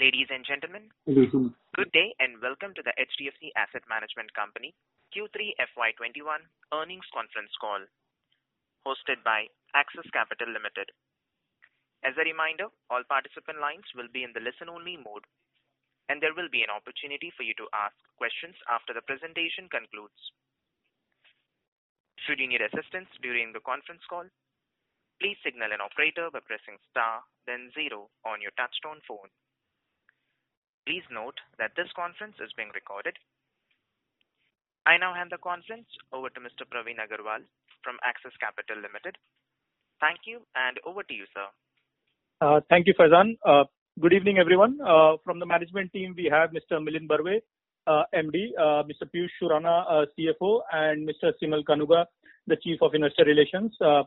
Ladies and gentlemen, good day and welcome to the HDFC Asset Management Company Q3 FY21 earnings conference call hosted by Axis Capital Limited. As a reminder, all participant lines will be in the listen-only mode, and there will be an opportunity for you to ask questions after the presentation concludes. Should you need assistance during the conference call, please signal an operator by pressing star then 0 on your touchtone phone. Please note that this conference is being recorded. I now hand the conference over to Mr. Praveen Agarwal from Axis Capital Limited. Thank you, and over to you, sir. Thank you, Faizan. Good evening, everyone. From the management team, we have Mr. Milind Barve, MD, Mr. Piyush Surana, CFO, and Mr. Simal Kanuga, the Chief of Investor Relations.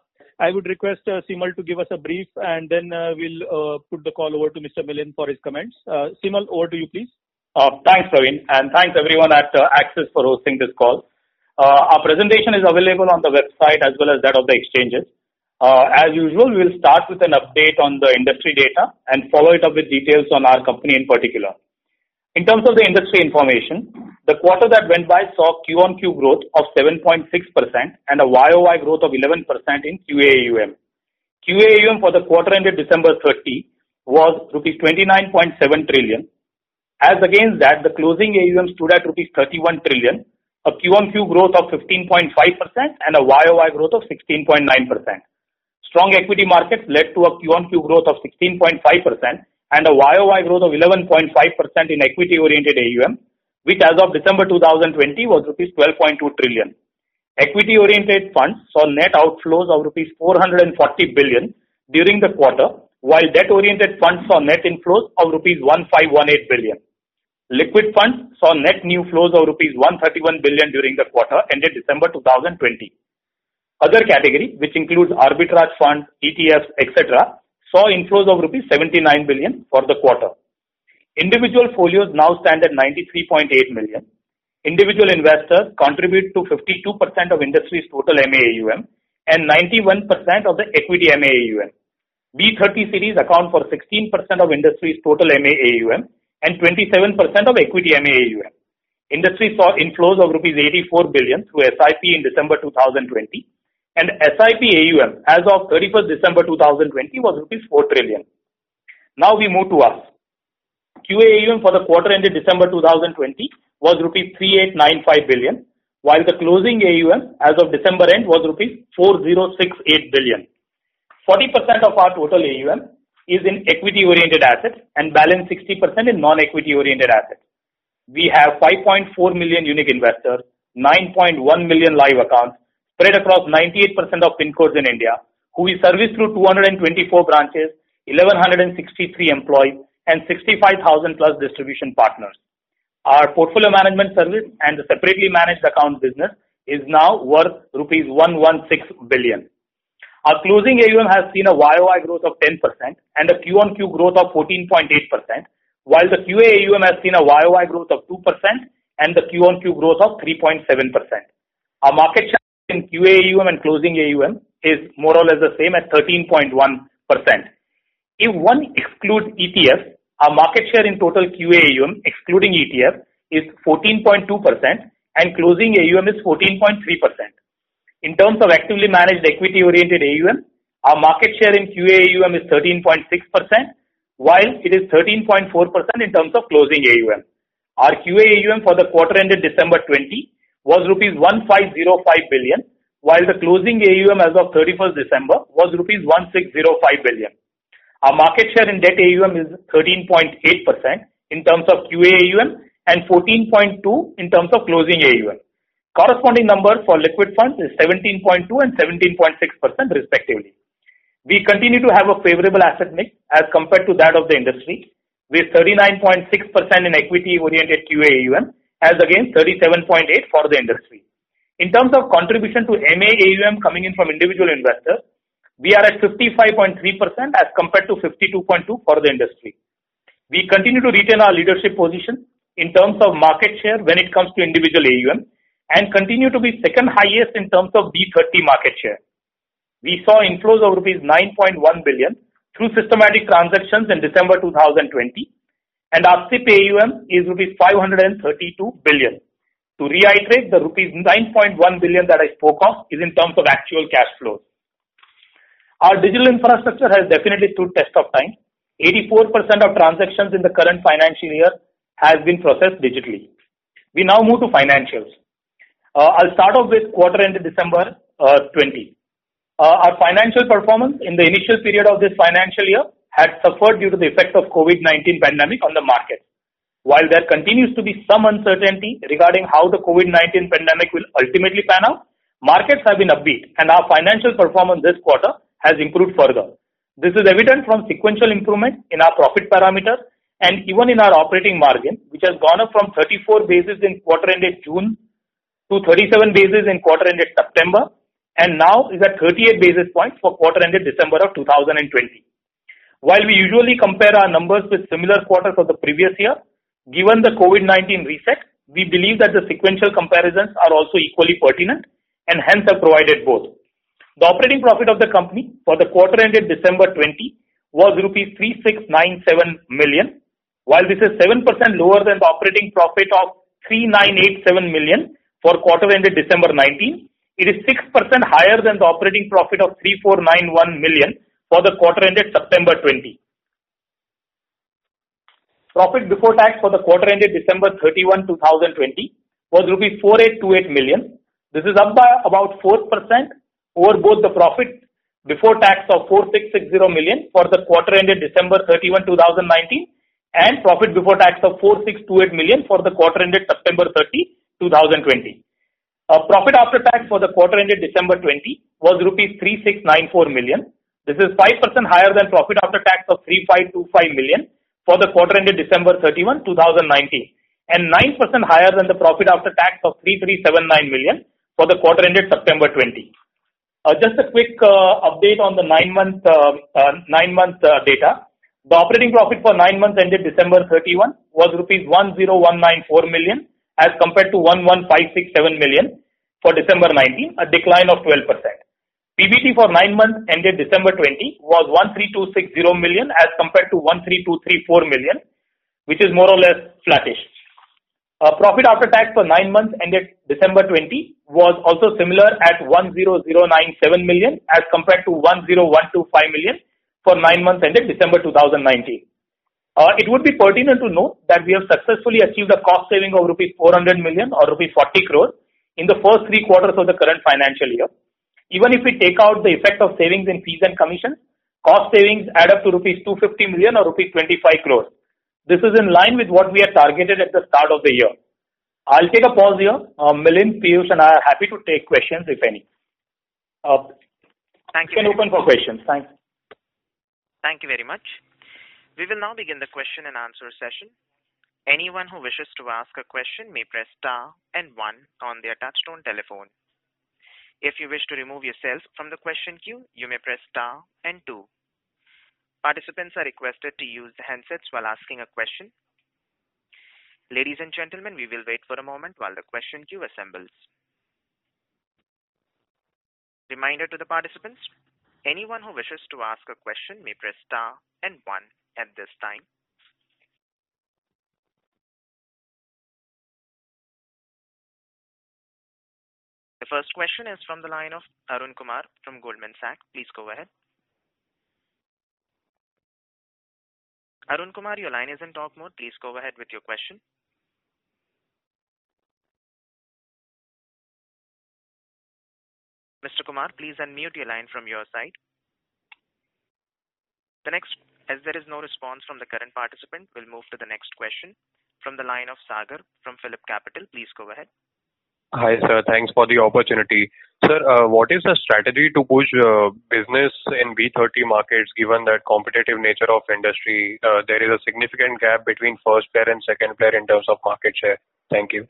I would request Simal to give us a brief, and then we'll put the call over to Mr. Milind for his comments. Simal, over to you, please. Thanks, Praveen, and thanks everyone at Axis for hosting this call. Our presentation is available on the website as well as that of the exchanges. As usual, we'll start with an update on the industry data and follow it up with details on our company in particular. In terms of the industry information, the quarter that went by saw Q-on-Q growth of 7.6% and a YOY growth of 11% in QAUM. QAUM for the quarter ended December 30 was rupees 29.7 trillion. As against that, the closing AUM stood at rupees 31 trillion, a Q-on-Q growth of 15.5% and a YOY growth of 16.9%. Strong equity markets led to a Q-on-Q growth of 16.5% and a YOY growth of 11.5% in equity-oriented AUM, which as of December 2020 was rupees 12.2 trillion. Equity-oriented funds saw net outflows of rupees 440 billion during the quarter, while debt-oriented funds saw net inflows of rupees 1518 billion. Liquid funds saw net new flows of rupees 131 billion during the quarter ended December 2020. Other category, which includes arbitrage funds, ETFs, etc., saw inflows of rupees 79 billion for the quarter. Individual folios now stand at 93.8 million. Individual investors contribute to 52% of industry's total MAUM and 91% of the equity MAUM. B30 series account for 16% of industry's total MAUM and 27% of equity MAUM. Industry saw inflows of rupees 84 billion through SIP in December 2020, and SIP AUM as of 31st December 2020 was rupees 4 trillion. Now we move to us. QAUM for the quarter ended December 2020 was rupees 3895 billion, while the closing AUM as of December end was rupees 4068 billion. 40% of our total AUM is in equity-oriented assets and balance 60% in non-equity oriented assets. We have 5.4 million unique investors, 9.1 million live accounts, spread across 98% of PIN codes in India, who we service through 224 branches, 1,163 employees, and 65,000 plus distribution partners. Our portfolio management service and the separately managed account business is now worth rupees 116 billion. Our closing AUM has seen a YOY growth of 10% and a Q-on-Q growth of 14.8%, while the QAUM has seen a YOY growth of 2% and the Q-on-Q growth of 3.7%. Our market share in QAUM and closing AUM is more or less the same at 13.1%. If one excludes ETF, our market share in total QAUM excluding ETF is 14.2% and closing AUM is 14.3%. In terms of actively managed equity-oriented AUM, our market share in QAUM is 13.6%, while it is 13.4% in terms of closing AUM. Our QAUM for the quarter ended December 20 was rupees 1505 billion, while the closing AUM as of 31st December was rupees 1605 billion. Our market share in debt AUM is 13.8% in terms of QAUM and 14.2% in terms of closing AUM. Corresponding number for liquid funds is 17.2% and 17.6% respectively. We continue to have a favorable asset mix as compared to that of the industry, with 39.6% in equity-oriented QAUM as against 37.8% for the industry. In terms of contribution to MAUM coming in from individual investors, we are at 55.3% as compared to 52.2% for the industry. We continue to retain our leadership position in terms of market share when it comes to individual AUM and continue to be second highest in terms of B30 market share. We saw inflows of rupees 9.1 billion through systematic transactions in December 2020 and our SIP AUM is rupees 532 billion. To reiterate, the rupees 9.1 billion that I spoke of is in terms of actual cash flows. Our digital infrastructure has definitely stood test of time. 84% of transactions in the current financial year has been processed digitally. We now move to financials. I'll start off with quarter ended December 20. Our financial performance in the initial period of this financial year had suffered due to the effect of COVID-19 pandemic on the market. While there continues to be some uncertainty regarding how the COVID-19 pandemic will ultimately pan out, markets have been upbeat and our financial performance this quarter has improved further. This is evident from sequential improvement in our profit parameters and even in our operating margin, which has gone up from 34 basis in quarter ended June to 37 basis in quarter ended September, and now is at 38 basis points for quarter ended December of 2020. While we usually compare our numbers with similar quarters of the previous year, given the COVID-19 reset, we believe that the sequential comparisons are also equally pertinent and hence have provided both. The operating profit of the company for the quarter ended December 20 was rupees 3697 million. While this is 7% lower than the operating profit of 3987 million for quarter ended December 19, it is 6% higher than the operating profit of 3491 million for the quarter ended September 20. Profit before tax for the quarter ended December 31, 2020 was rupees 4828 million. This is up by about 4% over both the profit before tax of 4660 million for the quarter ended December 31, 2019 and profit before tax of 4628 million for the quarter ended September 30, 2020. Profit after tax for the quarter ended December 20 was rupees 3694 million. This is 5% higher than profit after tax of 3525 million for the quarter ended December 31, 2019 and 9% higher than the profit after tax of 3379 million for the quarter ended September 20. Just a quick update on the 9-month data. The operating profit for 9 months ended December 31 was rupees 10194 million as compared to 11567 million for December 19, a decline of 12%. PBT for 9 months ended December 20 was 13260 million as compared to 13234 million, which is more or less flattish. Profit after tax for 9 months ended December 20 was also similar at 10097 million as compared to 10125 million for 9 months ended December 2019. It would be pertinent to note that we have successfully achieved a cost saving of rupees 400 million or rupees 40 crores in the first 3 quarters of the current financial year. Even if we take out the effect of savings in fees and commissions, cost savings add up to rupees 250 million or rupees 25 crores. This is in line with what we had targeted at the start of the year. I'll take a pause here. Milind, Piyush and I are happy to take questions if any. Thank you. You can open for questions. Thanks. Thank you very much. We will now begin the question and answer session. Anyone who wishes to ask a question may press star and 1 on their touchtone telephone. If you wish to remove yourself from the question queue, you may press star and 2. Participants are requested to use the handsets while asking a question. Ladies and gentlemen, we will wait for a moment while the question queue assembles. Reminder to the participants, anyone who wishes to ask a question may press star and 1 at this time. The first question is from the line of Arun Kumar from Goldman Sachs. Please go ahead. Arun Kumar, your line is in talk mode. Please go ahead with your question. Mr. Kumar, please unmute your line from your side. As there is no response from the current participant, we'll move to the next question from the line of Sagar from Phillip Capital. Please go ahead. Hi, sir. Thanks for the opportunity. Sir, what is the strategy to push business in B30 markets given that competitive nature of industry? There is a significant gap between first player and second player in terms of market share. Thank you.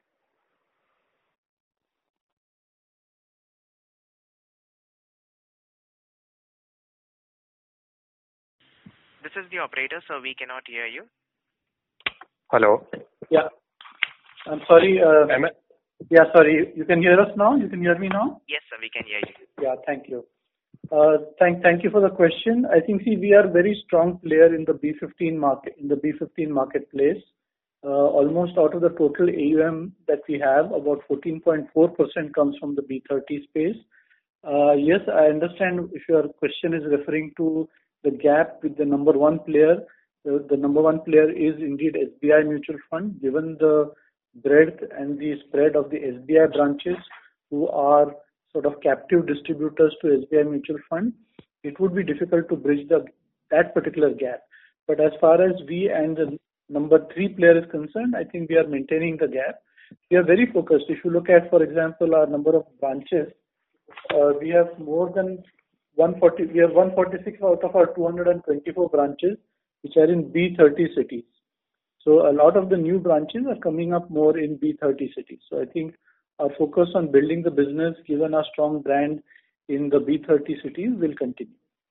This is the operator, so we cannot hear you. Hello. Yeah. I'm sorry. Yeah, sorry. You can hear us now? You can hear me now? Yes, sir. We can hear you. Yeah, thank you. Thank you for the question. I think, we are very strong player in the B15 marketplace. Almost out of the total AUM that we have, about 14.4% comes from the B30 space. Yes, I understand if your question is referring to the gap with the number one player. The number one player is indeed SBI Mutual Fund, given the breadth and the spread of the SBI branches who are sort of captive distributors to SBI Mutual Fund. It would be difficult to bridge that particular gap. But as far as we and the number three player is concerned, I think we are maintaining the gap. We are very focused. If you look at, for example, our number of branches, we have more than 140. We have 146 out of our 224 branches, which are in B30 cities. So a lot of the new branches are coming up more in B30 cities. So I think our focus on building the business, given our strong brand in the B30 cities, will continue.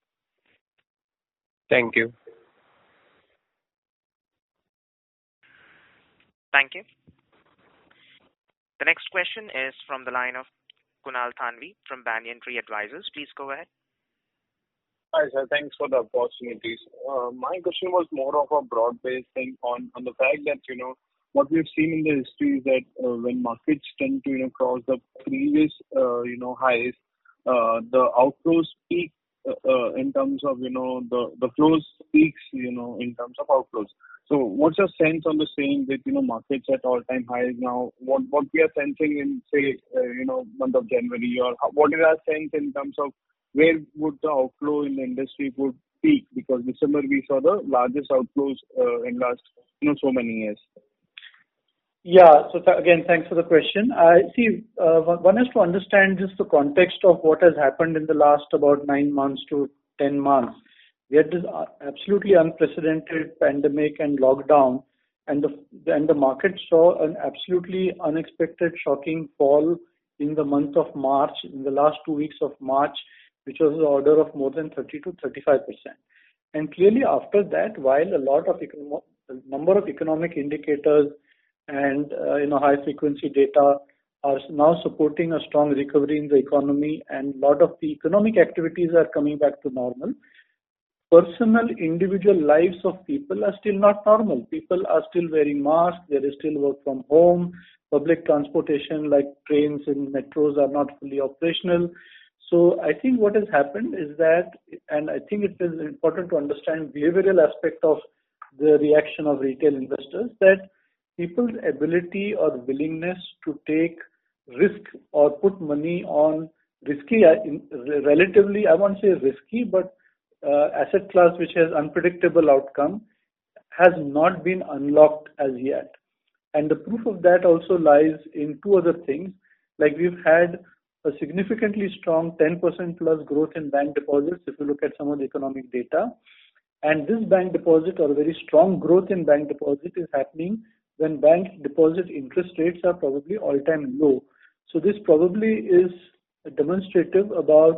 Thank you. Thank you. The next question is from the line of Kunal Thanvi from Banyan Tree Advisors. Please go ahead. Hi, sir. Thanks for the opportunities. My question was more of a broad-based thing on the fact that, what we've seen in the history is that when markets tend to, cross the previous, highs, the outflows peak in terms of, the flows peaks, in terms of outflows. So what's your sense on the same with, markets at all-time highs now? What we are sensing in, say, month of January, or what is our sense in terms of where would the outflow in the industry would peak? Because December we saw the largest outflows in last, so many years. Yeah. So again, thanks for the question. I see. One has to understand just the context of what has happened in the last about 9 months to 10 months. We had this absolutely unprecedented pandemic and lockdown, and the market saw an absolutely unexpected, shocking fall in the month of March, in the last 2 weeks of March, which was the order of more than 30 to 35%. And clearly after that, while a number of economic indicators and high frequency data are now supporting a strong recovery in the economy, and a lot of the economic activities are coming back to normal, personal individual lives of people are still not normal. People are still wearing masks. There is still work from home. Public transportation like trains and metros are not fully operational. So I think what has happened is that, and I think it is important to understand behavioral aspect of the reaction of retail investors, that people's ability or willingness to take risk or put money on risky, relatively, I won't say risky, but asset class which has unpredictable outcome, has not been unlocked as yet. And the proof of that also lies in two other things. Like we've had a significantly strong 10% plus growth in bank deposits if you look at some of the economic data. And this bank deposit, or very strong growth in bank deposit, is happening when bank deposit interest rates are probably all-time low. So this probably is demonstrative of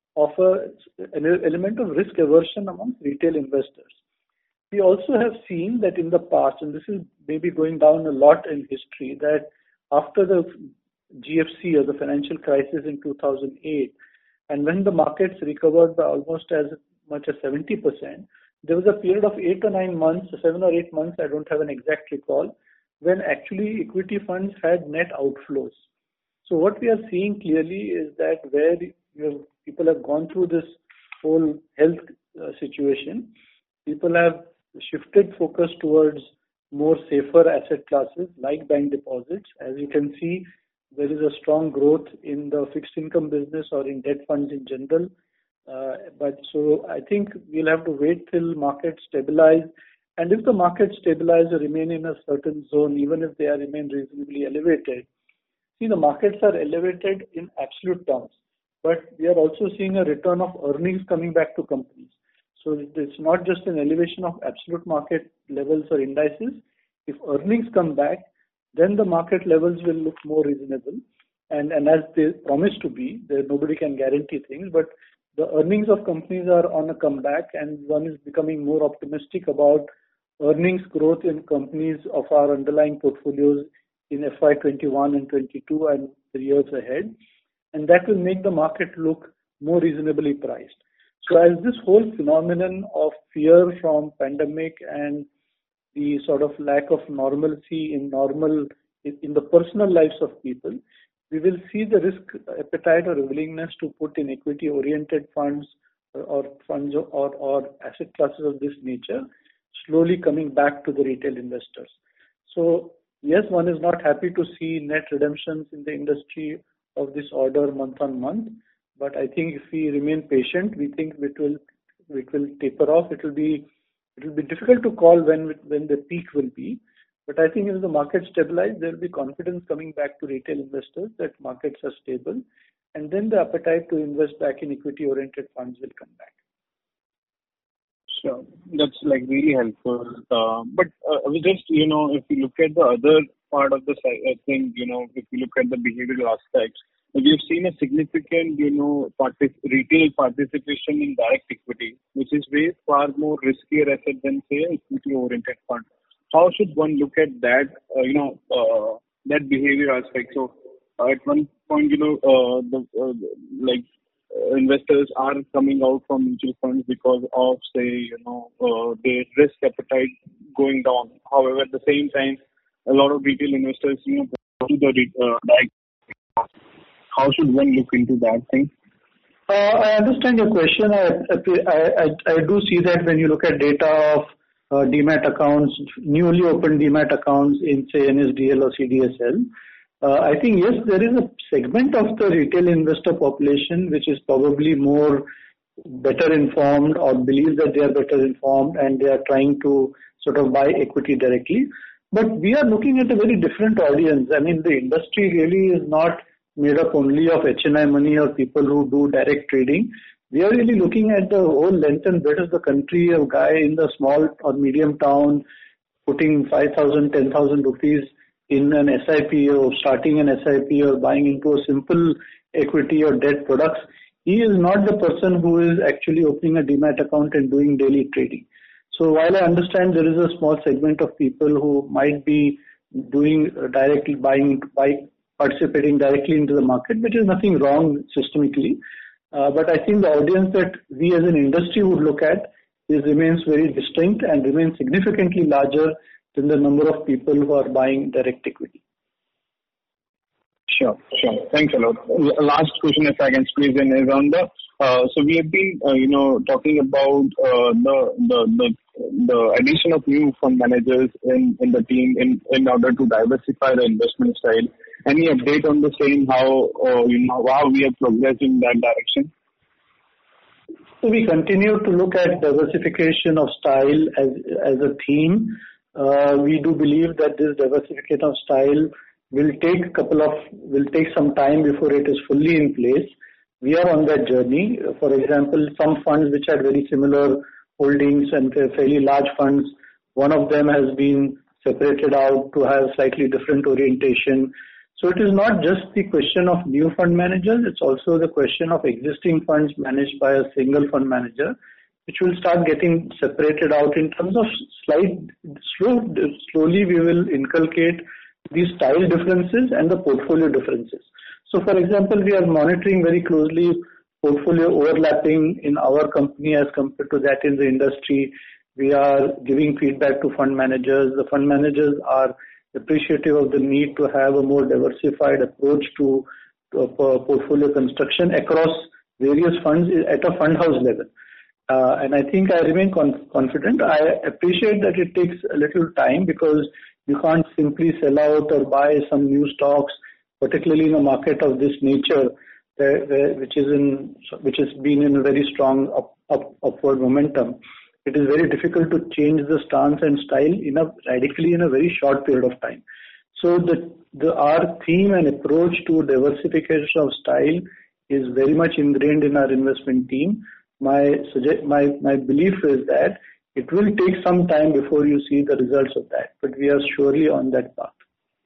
an element of risk aversion among retail investors. We also have seen that in the past, and this is maybe going down a lot in history, that after the GFC or the financial crisis in 2008, and when the markets recovered by almost as much as 70%, there was a period of 8 or 9 months, 7 or 8 months, I don't have an exact recall, when actually equity funds had net outflows. So what we are seeing clearly is that where people have gone through this whole health situation, people have shifted focus towards more safer asset classes like bank deposits. As you can see, there is a strong growth in the fixed income business or in debt funds in general. But so I think we'll have to wait till markets stabilize. And if the markets stabilize or remain in a certain zone, even if they remain reasonably elevated, see, the markets are elevated in absolute terms, but we are also seeing a return of earnings coming back to companies. So it's not just an elevation of absolute market levels or indices. If earnings come back, then the market levels will look more reasonable. And as they promise to be, nobody can guarantee things, but the earnings of companies are on a comeback, and one is becoming more optimistic about earnings growth in companies of our underlying portfolios in FY21 and 22 and the years ahead. And that will make the market look more reasonably priced. So as this whole phenomenon of fear from pandemic and the sort of lack of normalcy in the personal lives of people, we will see the risk appetite or willingness to put in equity oriented funds or funds or asset classes of this nature slowly coming back to the retail investors. So yes, one is not happy to see net redemptions in the industry of this order month on month, but I think if we remain patient, we think it will taper off. It will be difficult to call when the peak will be, but I think if the market stabilize, there will be confidence coming back to retail investors that markets are stable, and then the appetite to invest back in equity oriented funds will come back. Sure. That's like really helpful. But we just, if you look at the other part of the thing, if you look at the behavioral aspects, we've seen a significant, retail participation in direct equity, which is way far more riskier asset than, say, equity oriented fund. How should one look at that, that behavior aspect? So at one point, investors are coming out from mutual funds because of, say, their risk appetite going down. However, at the same time, a lot of retail investors, go to the direct. How should one look into that thing? I understand your question. I do see that when you look at data of Demat accounts, newly opened Demat accounts in, say, NSDL or CDSL, I think, yes, there is a segment of the retail investor population which is probably more better informed or believes that they are better informed and they are trying to sort of buy equity directly. But we are looking at a very different audience. I mean, the industry really is not made up only of HNI money or people who do direct trading. We are really looking at the whole length and breadth of the country, a guy in the small or medium town putting 5,000, 10,000 rupees in an SIP or starting an SIP or buying into a simple equity or debt products. He is not the person who is actually opening a Demat account and doing daily trading. So while I understand there is a small segment of people who might be doing directly participating directly into the market, which is nothing wrong systemically. But I think the audience that we as an industry would look at remains very distinct and remains significantly larger than the number of people who are buying direct equity. Sure. Thanks a lot. Last question, if I can squeeze in, is on the. So we have been, talking about the addition of new fund managers in the team in order to diversify the investment style. Any update on the same? How we have progressed in that direction? So we continue to look at diversification of style as a theme. We do believe that this diversification of style will take some time before it is fully in place. We are on that journey. For example, some funds which had very similar holdings and fairly large funds, one of them has been separated out to have slightly different orientation. So it is not just the question of new fund managers, it's also the question of existing funds managed by a single fund manager, which will start getting separated out in terms of slowly we will inculcate these style differences and the portfolio differences. So for example, we are monitoring very closely portfolio overlapping in our company as compared to that in the industry. We are giving feedback to fund managers. The fund managers are appreciative of the need to have a more diversified approach to portfolio construction across various funds at a fund house level. And I think I remain confident. I appreciate that it takes a little time because you can't simply sell out or buy some new stocks, particularly in a market of this nature, which has been in a very strong upward momentum. It is very difficult to change the stance and style radically in a very short period of time. So our theme and approach to diversification of style is very much ingrained in our investment team. My belief is that it will take some time before you see the results of that, but we are surely on that path.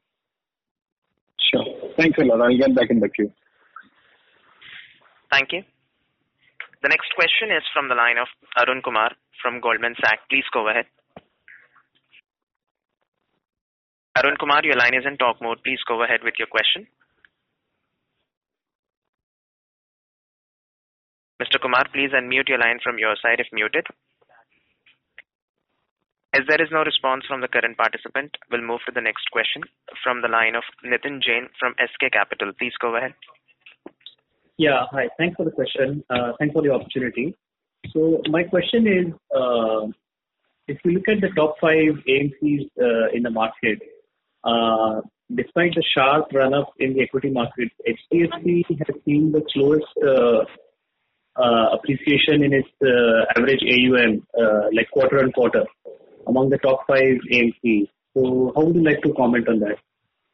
Sure. Thanks a lot. I'll get back in the queue. Thank you. The next question is from the line of Arun Kumar from Goldman Sachs. Please go ahead. Arun Kumar, your line is in talk mode. Please go ahead with your question. Mr. Kumar, please unmute your line from your side if muted. As there is no response from the current participant, we'll move to the next question from the line of Nitin Jain from SK Capital. Please go ahead. Yeah, hi. Thanks for the question. Thanks for the opportunity. So my question is, if you look at the top 5 AMCs in the market, despite the sharp run-up in the equity market, HDFC has seen the slowest appreciation in its average AUM, like quarter on quarter, among the top 5 AMCs. So how would you like to comment on that?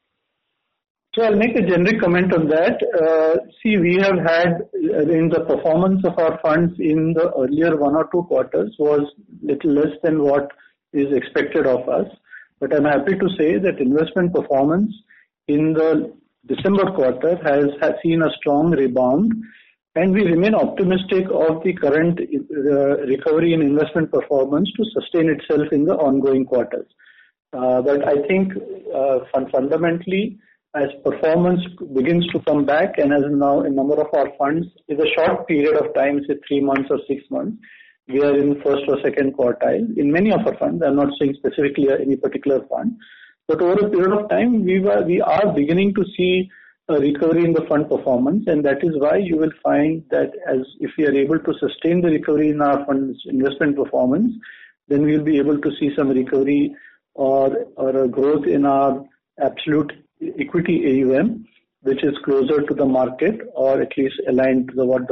So I'll make a generic comment on that. See, we have had in the performance of our funds in the earlier 1 or 2 quarters was little less than what is expected of us. But I'm happy to say that investment performance in the December quarter has seen a strong rebound, and we remain optimistic of the current recovery in investment performance to sustain itself in the ongoing quarters. But I think fundamentally, as performance begins to come back, and as now a number of our funds is a short period of time, say 3 months or 6 months, we are in first or second quartile. In many of our funds, I'm not saying specifically any particular fund, but over a period of time, we are beginning to see a recovery in the fund performance, and that is why you will find that as if we are able to sustain the recovery in our funds investment performance, then we'll be able to see some recovery or a growth in our absolute equity AUM, which is closer to the market or at least aligned to what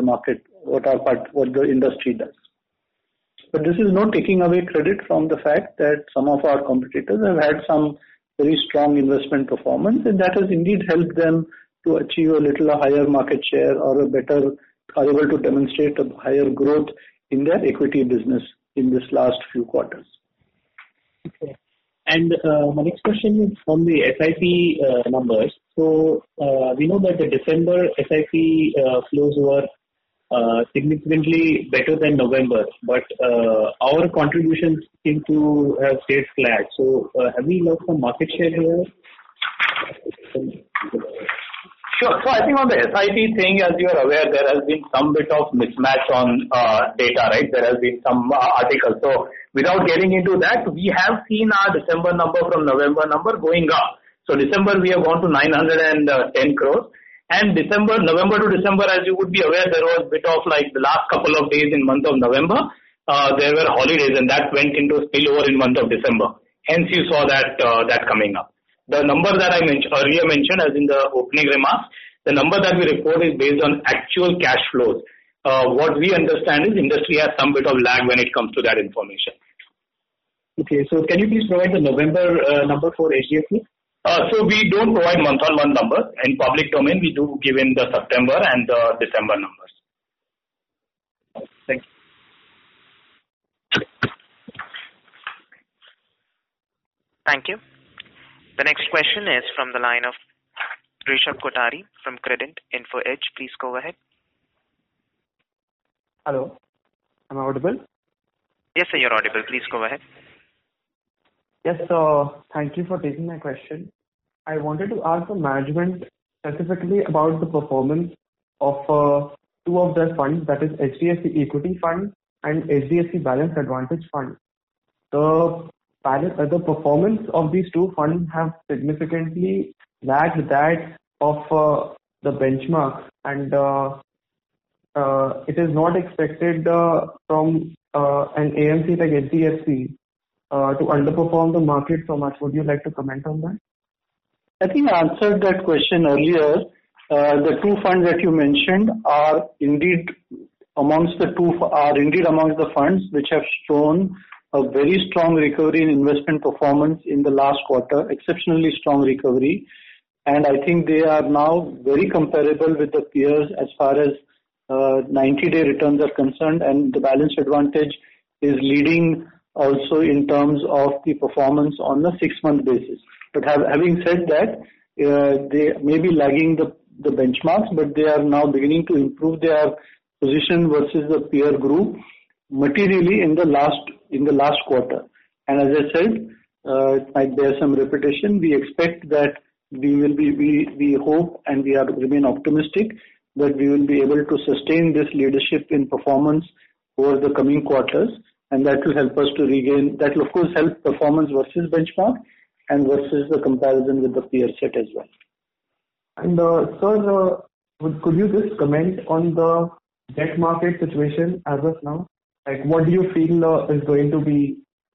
the industry does. But this is not taking away credit from the fact that some of our competitors have had some very strong investment performance, and that has indeed helped them to achieve a little higher market share or are able to demonstrate a higher growth in their equity business in this last few quarters. Okay. And my next question is on the SIP numbers. So we know that the December SIP flows were significantly better than November, but our contributions seem to have stayed flat. So have we lost some market share here? Sure. So I think on the SIP thing, as you are aware, there has been some bit of mismatch on data, right? There has been some articles. So without getting into that, we have seen our December number from November number going up. So December we have gone to 910 crores. And November to December, as you would be aware, there was a bit of like the last couple of days in month of November, there were holidays, and that went into spillover in month of December. Hence you saw that coming up. The number that I earlier mentioned, as in the opening remarks, the number that we report is based on actual cash flows. What we understand is industry has some bit of lag when it comes to that information. Okay, so can you please provide the November number for HDFC? So we don't provide month-on-month numbers. In public domain, we do give in the September and the December numbers. Thank you. Thank you. The next question is from the line of Rishabh Kothari from Credent Info Edge. Please go ahead. Hello. Am I audible? Yes, sir, you're audible. Please go ahead. Yes, sir. Thank you for taking my question. I wanted to ask the management specifically about the performance of 2 of their funds, that is HDFC Equity Fund and HDFC Balanced Advantage Fund. The performance of these 2 funds have significantly lagged that of the benchmark, and it is not expected from an AMC like HDFC to underperform the market so much. Would you like to comment on that? I think I answered that question earlier. The 2 funds that you mentioned are indeed amongst the funds which have shown a very strong recovery in investment performance in the last quarter, exceptionally strong recovery. And I think they are now very comparable with the peers as far as 90-day returns are concerned, and the Balanced Advantage is leading also in terms of the performance on a 6-month basis. But having said that, they may be lagging the benchmarks, but they are now beginning to improve their position versus the peer group materially in the last quarter. And as I said, might bear some repetition, we expect that we hope and remain optimistic that we will be able to sustain this leadership in performance over the coming quarters, and that will help us to regain. That will of course help performance versus benchmark and versus the comparison with the peer set as well. And sir, could you just comment on the debt market situation as of now? Like, what do you feel is going to be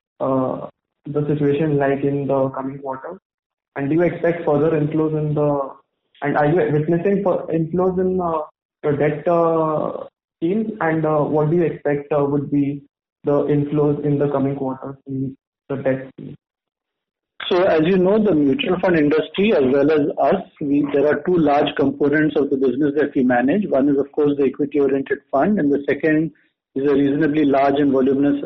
the situation like in the coming quarter? And do you expect further inflows in the? And are you witnessing inflows in your debt schemes? And what do you expect would be the inflows in the coming quarters in the debt scheme? So as you know, the mutual fund industry as well as us, there are two large components of the business that we manage. One is of course the equity-oriented fund, and the second is a reasonably large and voluminous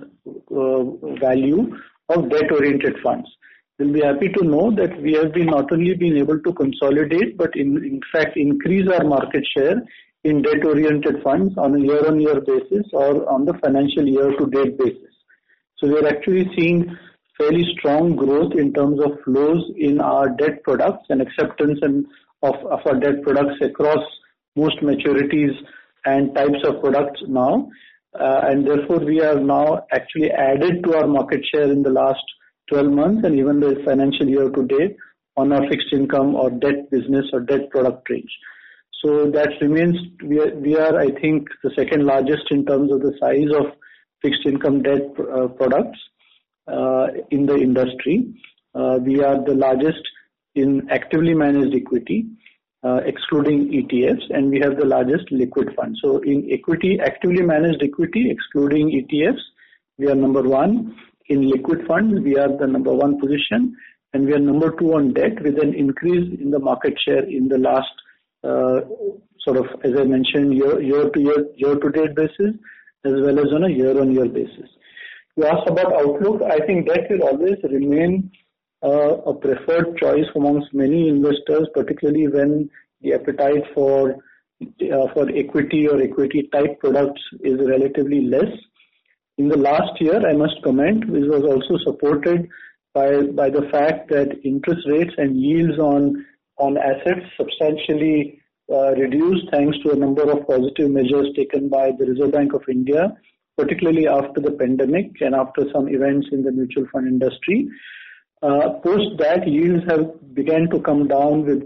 value of debt-oriented funds. You'll be happy to know that we have been not only been able to consolidate, but in fact increase our market share in debt-oriented funds on a year-on-year basis or on the financial year-to-date basis. So we are actually seeing fairly strong growth in terms of flows in our debt products and acceptance of our debt products across most maturities and types of products now. And therefore, we have now actually added to our market share in the last 12 months and even the financial year to date on our fixed income or debt business or debt product range. So that remains, we are, I think, the second largest in terms of the size of fixed income debt products in the industry. We are the largest in actively managed equity, excluding ETFs, and we have the largest liquid fund. So in equity, actively managed equity, excluding ETFs, we are number one. In liquid funds, we are the number one position, and we are number two on debt with an increase in the market share in the last sort of, as I mentioned, year-to-date basis, as well as on a year-on-year basis. You asked about outlook. I think debt will always remain a preferred choice amongst many investors, particularly when the appetite for equity or equity type products is relatively less. In the last year, I must comment, this was also supported by the fact that interest rates and yields on assets substantially reduced thanks to a number of positive measures taken by the Reserve Bank of India, particularly after the pandemic and after some events in the mutual fund industry. Post that, yields have begun to come down with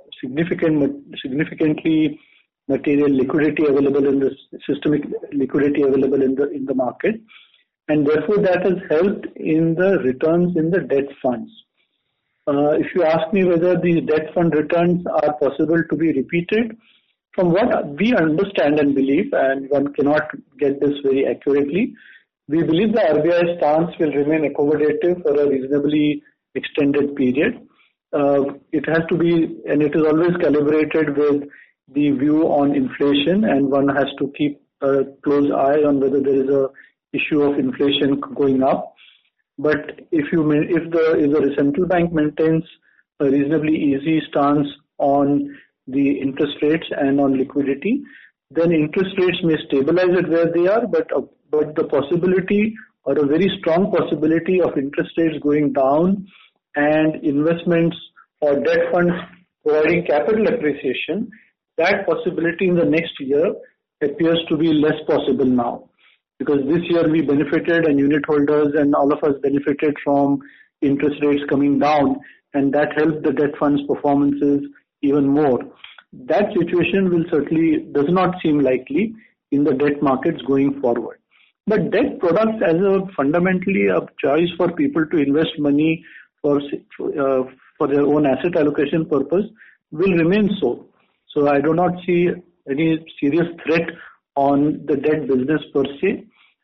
significantly material liquidity available in the systemic liquidity available in the market, and therefore that has helped in the returns in the debt funds. If you ask me whether these debt fund returns are possible to be repeated, from what we understand and believe, and one cannot get this very accurately, we believe the RBI stance will remain accommodative for a reasonably extended period. It has to be, and it is always calibrated with the view on inflation, and one has to keep a close eye on whether there is a issue of inflation going up. But if the central bank maintains a reasonably easy stance on the interest rates and on liquidity, then interest rates may stabilize at where they are, but the possibility or a very strong possibility of interest rates going down and investments or debt funds providing capital appreciation, that possibility in the next year appears to be less possible now. Because this year we benefited and unit holders and all of us benefited from interest rates coming down, and that helped the debt funds performances even more. That situation does not seem likely in the debt markets going forward. But debt products as a fundamentally a choice for people to invest money for their own asset allocation purpose will remain so. So I do not see any serious threat on the debt business per se.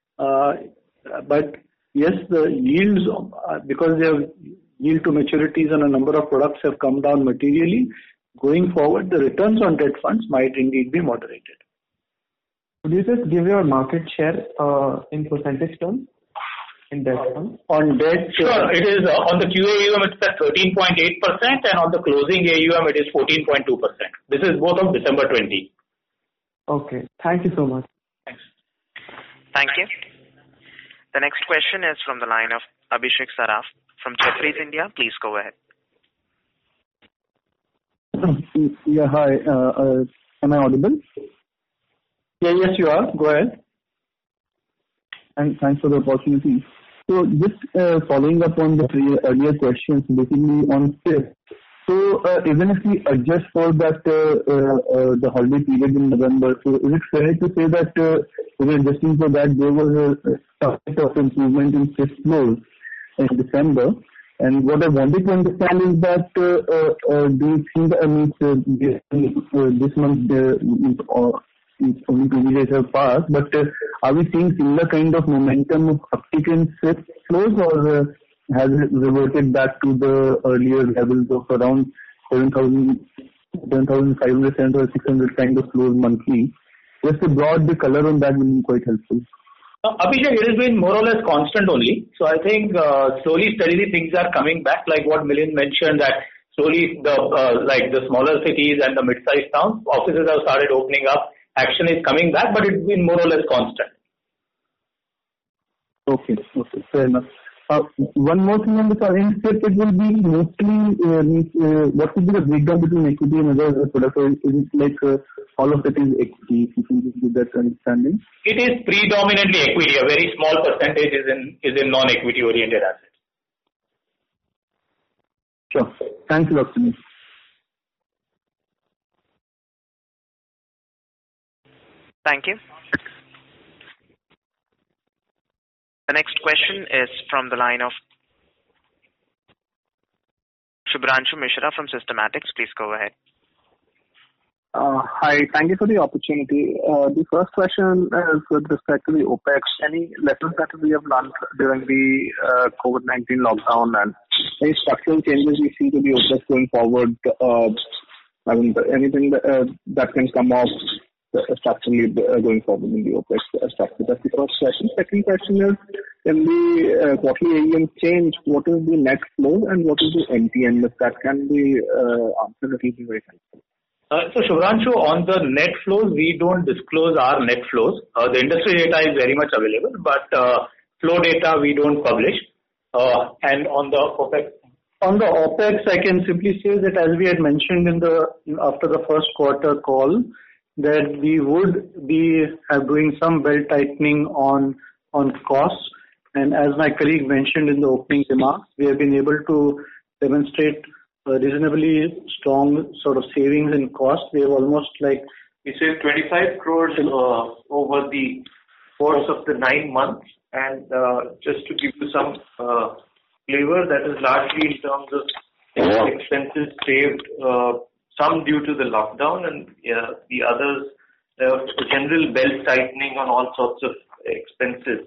But yes, the yields, because they have yield to maturities on a number of products have come down materially, going forward, the returns on debt funds might indeed be moderated. Could you just give your market share in percentage terms in debt funds? On debt? Sure. It is on the QAUM it's at 13.8% and on the closing AUM it is 14.2%. This is both of December 20. Okay. Thank you so much. Thanks. Thank you. The next question is from the line of Abhishek Saraf from Jefferies India. Please go ahead. Yeah, hi. Am I audible? Yeah, yes, you are. Go ahead. And thanks for the opportunity. So just following up on the earlier questions, basically on SIP. So even if we adjust for that the holiday period in November, so is it fair to say that even adjusting for that there was a target of improvement in SIP flows in December? And what I wanted to understand is that do you think this month only 2 days have passed, but are we seeing similar kind of momentum of uptick in SIP flows, or has it reverted back to the earlier levels of around 7,500 or 600 kind of flows monthly? Just a broad color on that will be quite helpful. Abhishek, it has been more or less constant only. So I think slowly, steadily things are coming back. Like what Milind mentioned, that slowly the smaller cities and the mid-sized towns, offices have started opening up. Action is coming back, but it's been more or less constant. Okay, fair enough. One more thing on the current SIP, it will be mostly, what would be the breakdown between equity and other products? Or is it like all of it is equity? If you can just give that understanding. It is predominantly equity. A very small percentage is in non-equity oriented assets. Sure. Thanks a lot, Sunil. Thank you. The next question is from the line of Shubhranshu Mishra from Systematics. Please go ahead. Hi, thank you for the opportunity. The first question is with respect to the OPEX. Any lessons that we have learned during the COVID-19 lockdown, and any structural changes we see to the OPEX going forward? Anything that can come off structurally going forward in the OPEX structure. That's the first question. Second question is, in the quarterly AUM change, what is the net flow and what is the MTM? If that can be answered, it will be very helpful. So Shubhranshu, on the net flows, we don't disclose our net flows. The industry data is very much available, but flow data we don't publish. And on the OPEX? On the OPEX, I can simply say that as we had mentioned after the first quarter call, that we would be doing some belt tightening on costs. And as my colleague mentioned in the opening remarks, we have been able to demonstrate reasonably strong sort of savings in cost. We have almost we saved 25 crores over the course of the 9 months. And just to give you some flavor, that is largely in terms of expenses saved, some due to the lockdown, and the others, general belt tightening on all sorts of expenses.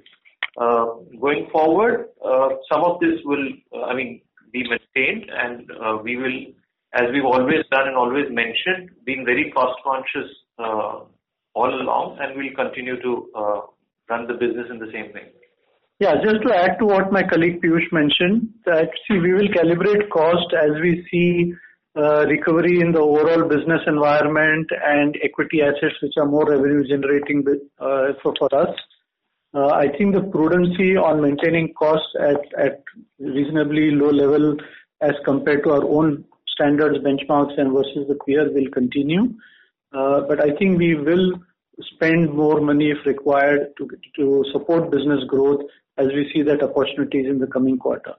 Going forward, some of this will, be maintained, and we will, as we've always done and always mentioned, being very cost conscious all along, and we'll continue to run the business in the same way. Yeah, just to add to what my colleague Piyush mentioned, that we will calibrate cost as we see recovery in the overall business environment and equity assets which are more revenue generating for us. I think the prudency on maintaining costs at reasonably low level as compared to our own standards, benchmarks and versus the peer will continue. But I think we will spend more money if required to support business growth as we see that opportunities in the coming quarter.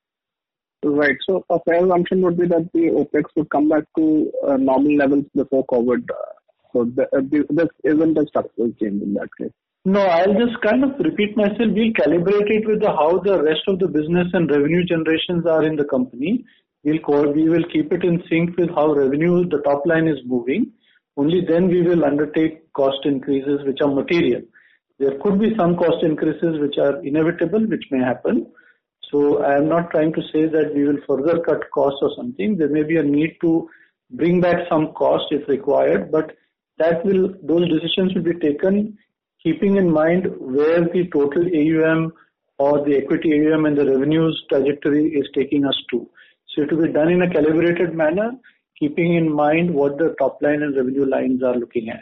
Right. So a fair assumption would be that the OPEX would come back to normal levels before COVID. So this isn't a structural change in that case. No, I'll just kind of repeat myself. We'll calibrate it with how the rest of the business and revenue generations are in the company. We will keep it in sync with how revenue, the top line is moving. Only then we will undertake cost increases which are material. There could be some cost increases which are inevitable, which may happen. So I am not trying to say that we will further cut costs or something. There may be a need to bring back some cost if required, but those decisions will be taken keeping in mind where the total AUM or the equity AUM and the revenues trajectory is taking us to. So it will be done in a calibrated manner, keeping in mind what the top line and revenue lines are looking at.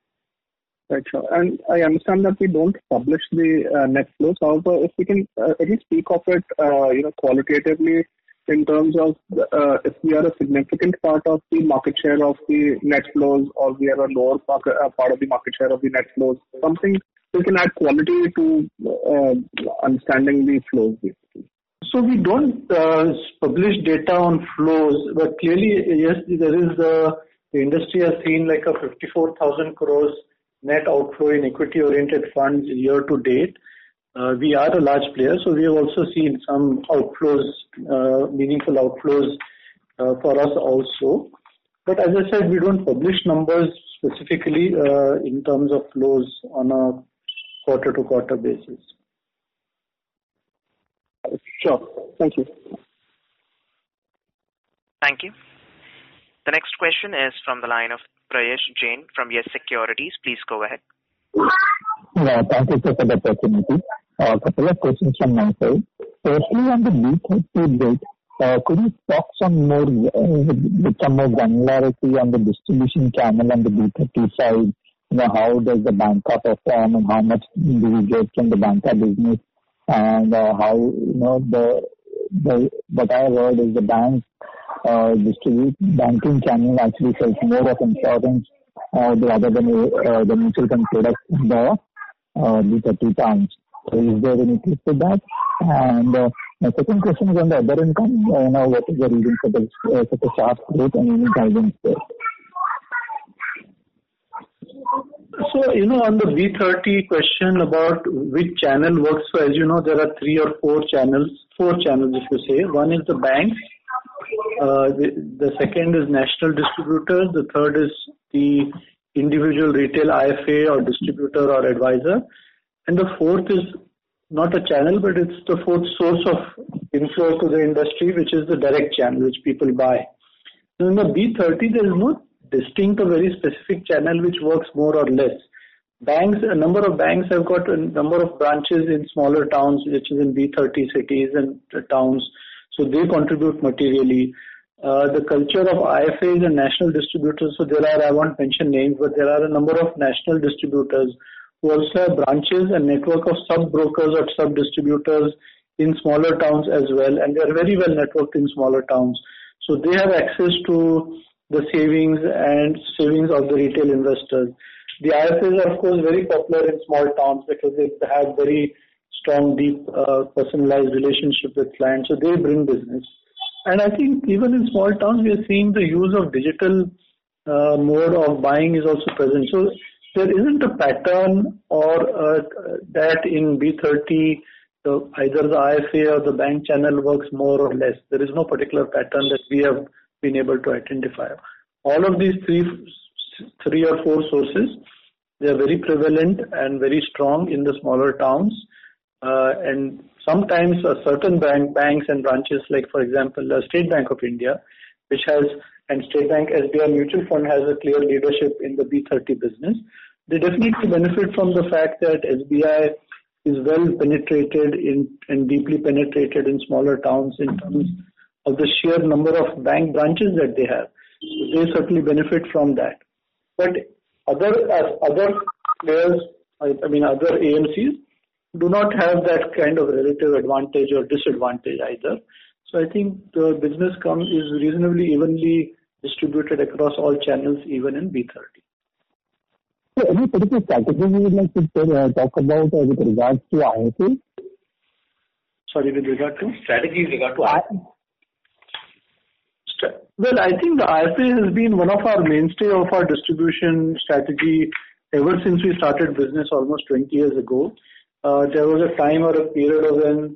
Right, sure. And I understand that we don't publish the net flows. However, if we can at least speak of it, qualitatively, in terms of if we are a significant part of the market share of the net flows, or we are a lower part of the market share of the net flows? Something we can add quality to understanding the flows, basically. So we don't publish data on flows, but clearly, yes, there is the industry has seen like a 54,000 crores net outflow in equity-oriented funds year to date. We are a large player, so we have also seen some outflows, meaningful outflows for us also. But as I said, we don't publish numbers specifically in terms of flows on a quarter-to-quarter basis. Sure. Thank you. Thank you. The next question is from the line of Prayesh Jain from Yes Securities. Please go ahead. Yeah, thank you, sir, for the opportunity. A couple of questions from my side. Firstly, on the B30 bit, could you talk some more with some more granularity on the distribution channel on the B30 side? How does the banca perform, and how much do we get from the banca business? And how, what I heard is the bank banking channel actually sells more of insurance rather than the mutual fund products in the B30 towns. So is there any truth to that? And my second question is on the other income. What is the reason for such a sharp growth and any guidance there? So, on the B30 question about which channel works, so as you know, there are four channels if you say. One is the banks, the second is national distributors, the third is the individual retail IFA or distributor or advisor, and the fourth is not a channel, but it's the fourth source of inflow to the industry, which is the direct channel, which people buy. So in the B30, there is no distinct or very specific channel which works more or less. A number of banks have got a number of branches in smaller towns, which is in B30 cities and towns, so they contribute materially. The culture of IFAs and national distributors, so I won't mention names, but there are a number of national distributors who also have branches and network of sub-brokers or sub-distributors in smaller towns as well, and they are very well networked in smaller towns. So they have access to the savings of the retail investors. The IFAs are, of course, very popular in small towns because they have very strong, deep, personalized relationship with clients, so they bring business. And I think even in small towns, we are seeing the use of digital mode of buying is also present. So there isn't a pattern or that in B30, either the IFA or the bank channel works more or less. There is no particular pattern that we have been able to identify. All of these three or four sources, they are very prevalent and very strong in the smaller towns. And sometimes certain banks and branches, like for example, the State Bank of India, which has, and State Bank SBI Mutual Fund has a clear leadership in the B30 business. They definitely benefit from the fact that SBI is well penetrated and deeply penetrated in smaller towns in terms of the sheer number of bank branches that they have. So they certainly benefit from that. But other players, other AMCs, do not have that kind of relative advantage or disadvantage either. So I think the business is reasonably evenly distributed across all channels, even in B30. So any particular strategy you would like to talk about with regards to IFA? Sorry, with regard to? Strategy with regard to IFA. Well, I think the IFA has been one of our mainstay of our distribution strategy ever since we started business almost 20 years ago. There was a time or a period when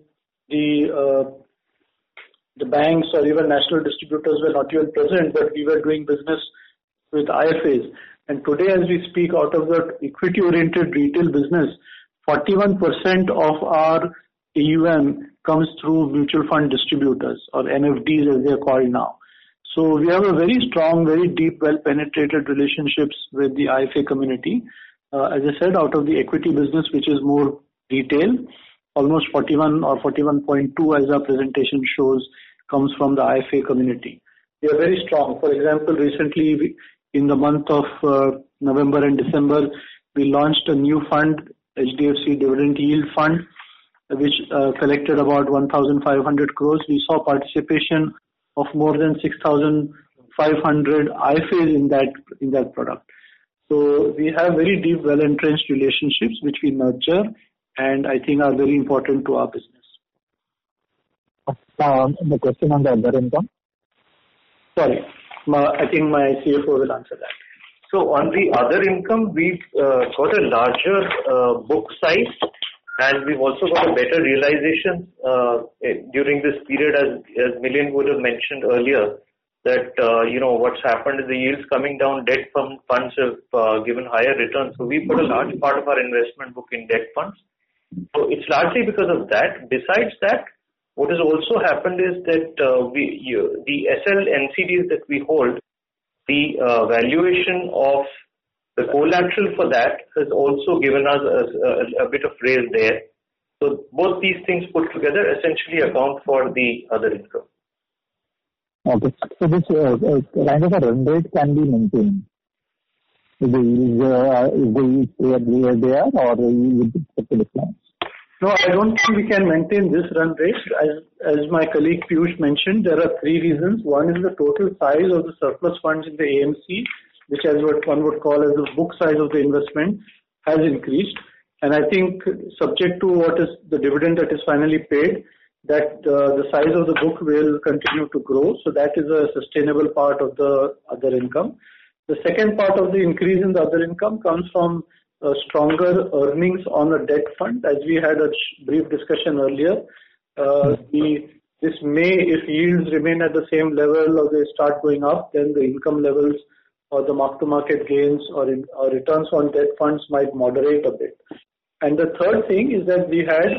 the banks or even national distributors were not even present, but we were doing business with IFAs. And today, as we speak, out of the equity-oriented retail business, 41% of our AUM comes through mutual fund distributors, or NFDs as they are called now. So we have a very strong, very deep, well-penetrated relationships with the IFA community. As I said, out of the equity business, which is more retail, almost 41 or 41.2 as our presentation shows, comes from the IFA community. We are very strong. For example, recently in the month of November and December, we launched a new fund, HDFC Dividend Yield Fund, which collected about 1,500 crores. We saw participation of more than 6,500 IFAs in that product. So we have very deep, well-entrenched relationships which we nurture and I think are very important to our business. The question on the other income? Sorry, I think my CFO will answer that. So on the other income, we've got a larger book size, and we've also got a better realization during this period, as Milind would have mentioned earlier, that what's happened is the yields coming down, debt funds have given higher returns. So we put a large part of our investment book in debt funds. So it's largely because of that. Besides that, what has also happened is that the SL NCDs that we hold, the valuation of the collateral for that has also given us a bit of raise there. So both these things put together essentially account for the other income. Okay. So this kind of a run rate can be maintained. Is the yields where they are, or you would expect a decline? No, I don't think we can maintain this run rate. As my colleague Piyush mentioned, there are three reasons. One is the total size of the surplus funds in the AMC, which as what one would call as the book size of the investment, has increased. And I think subject to what is the dividend that is finally paid, that the size of the book will continue to grow. So that is a sustainable part of the other income. The second part of the increase in the other income comes from stronger earnings on the debt fund. As we had a brief discussion earlier, this may, if yields remain at the same level or they start going up, then the income levels or the mark-to-market gains or returns on debt funds might moderate a bit. And the third thing is that we had,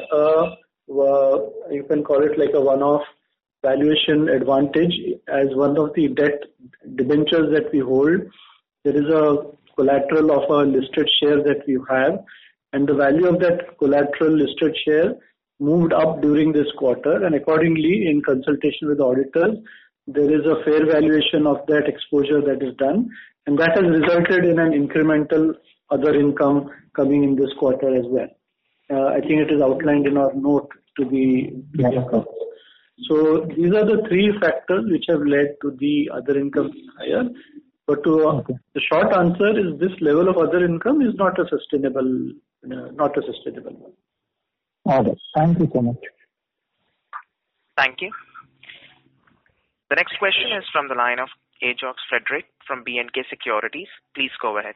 you can call it like a one-off valuation advantage as one of the debt debentures that we hold. There is a collateral of a listed share that we have, and the value of that collateral listed share moved up during this quarter, and accordingly, in consultation with auditors, there is a fair valuation of that exposure that is done, and that has resulted in an incremental other income coming in this quarter as well. I think it is outlined in our note to the accounts. So these are the three factors which have led to the other income being higher. But the short answer is this level of other income is not a sustainable one. All right. Thank you so much. Thank you. The next question is from the line of Ajox Frederick from B&K Securities. Please go ahead.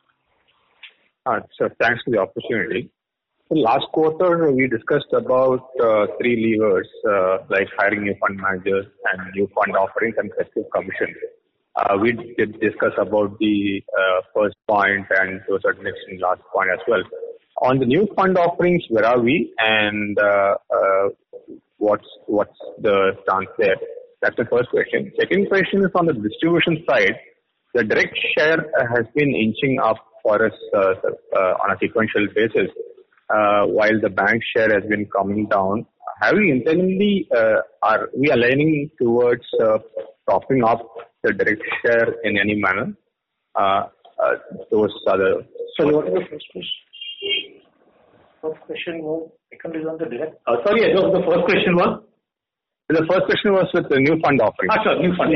So thanks for the opportunity. So last quarter, we discussed about three levers like hiring new fund managers and new fund offerings and festive commission. We did discuss about the first point and to a certain extent last point as well. On the new fund offerings, where are we, and what's the stance there? That's the first question. Second question is on the distribution side. The direct share has been inching up for us on a sequential basis, while the bank share has been coming down. Have we internally, are we aligning towards propping up the direct share in any manner? Those are the... Sorry, what was the first question? First question was, on the direct... sorry, the first question was? The first question was with the new fund offering. Sure, new fund.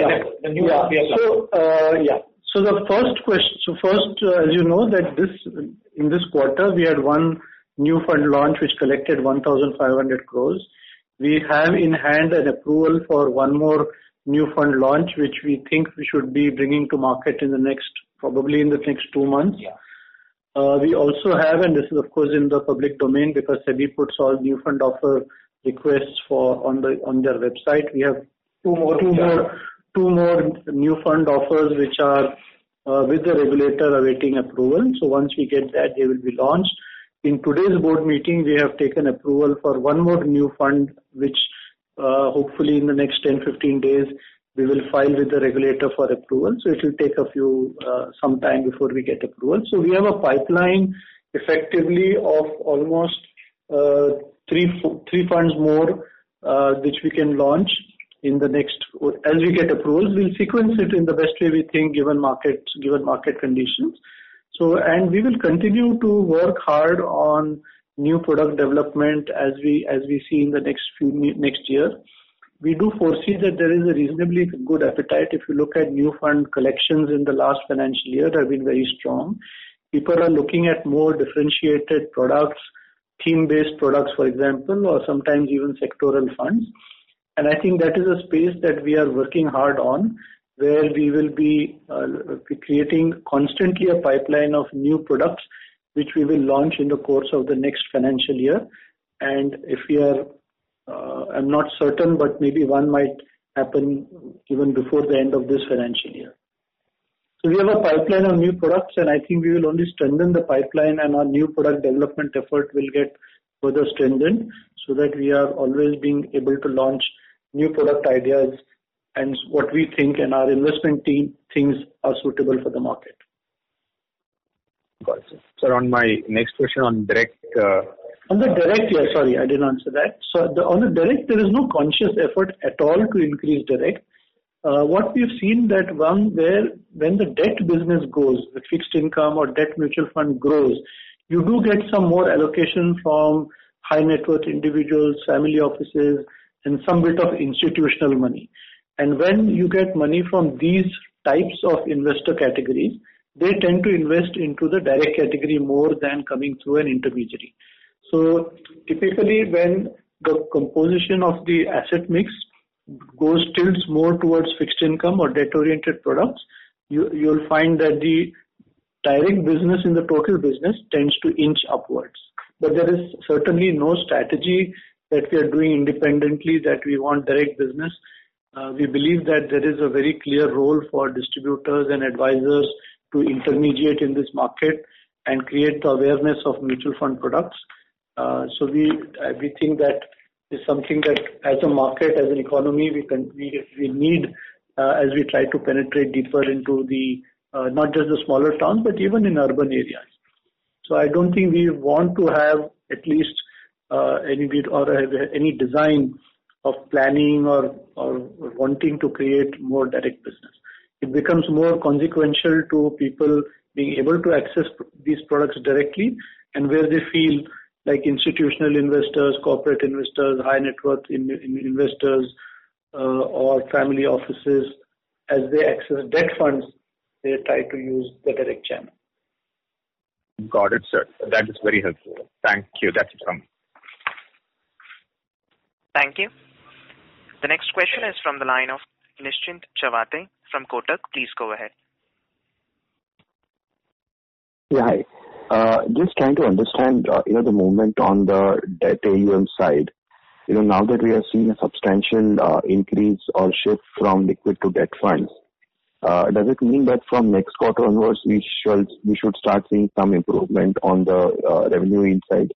So the first question, as you know, that in this quarter, we had one new fund launch which collected 1,500 crores. We have in hand an approval for one more new fund launch, which we think we should be bringing to market probably in the next 2 months. Yeah. We also have, and this is of course in the public domain because SEBI puts all new fund offer requests on their website. We have two more new fund offers which are with the regulator awaiting approval. So once we get that, they will be launched. In today's board meeting, we have taken approval for one more new fund, which hopefully in the next 10-15 days, we will file with the regulator for approval. So it will take some time before we get approval. So we have a pipeline effectively of almost three funds more, which we can launch in the next, as we get approvals. We'll sequence it in the best way we think given market conditions. So, and we will continue to work hard on new product development as we see in the next year, we do foresee that there is a reasonably good appetite. If you look at new fund collections in the last financial year, have been very strong. People are looking at more differentiated products, theme-based products, for example, or sometimes even sectoral funds. And I think that is a space that we are working hard on, where we will be creating constantly a pipeline of new products, which we will launch in the course of the next financial year. And if we are, I'm not certain, but maybe one might happen even before the end of this financial year. So we have a pipeline of new products, and I think we will only strengthen the pipeline, and our new product development effort will get further strengthened so that we are always being able to launch new product ideas and what we think and our investment team thinks are suitable for the market. Got it. Sir, on my next question on direct. On the direct, yeah, sorry, I didn't answer that. So on the direct, there is no conscious effort at all to increase direct. What we've seen that when the debt business grows, the fixed income or debt mutual fund grows, you do get some more allocation from high net worth individuals, family offices, and some bit of institutional money. And when you get money from these types of investor categories, they tend to invest into the direct category more than coming through an intermediary. So typically when the composition of the asset mix tilts more towards fixed income or debt-oriented products, you'll find that the direct business in the total business tends to inch upwards. But there is certainly no strategy that we are doing independently that we want direct business. We believe that there is a very clear role for distributors and advisors to intermediate in this market and create the awareness of mutual fund products. So we think that is something that as a market, as an economy, we need as we try to penetrate deeper into the not just the smaller towns, but even in urban areas. So I don't think we want to have at least any design of planning or wanting to create more direct business. It becomes more consequential to people being able to access these products directly, and where they feel like institutional investors, corporate investors, high net worth investors, or family offices, as they access debt funds, they try to use the direct channel. Got it, sir. That is very helpful. Thank you. That's it from me. Thank you. The next question is from the line of Nischint Chawathe from Kotak. Please go ahead. Yeah, hi. Just trying to understand, the movement on the debt AUM side. Now that we are seeing a substantial increase or shift from liquid to debt funds, does it mean that from next quarter onwards we should start seeing some improvement on the revenue inside?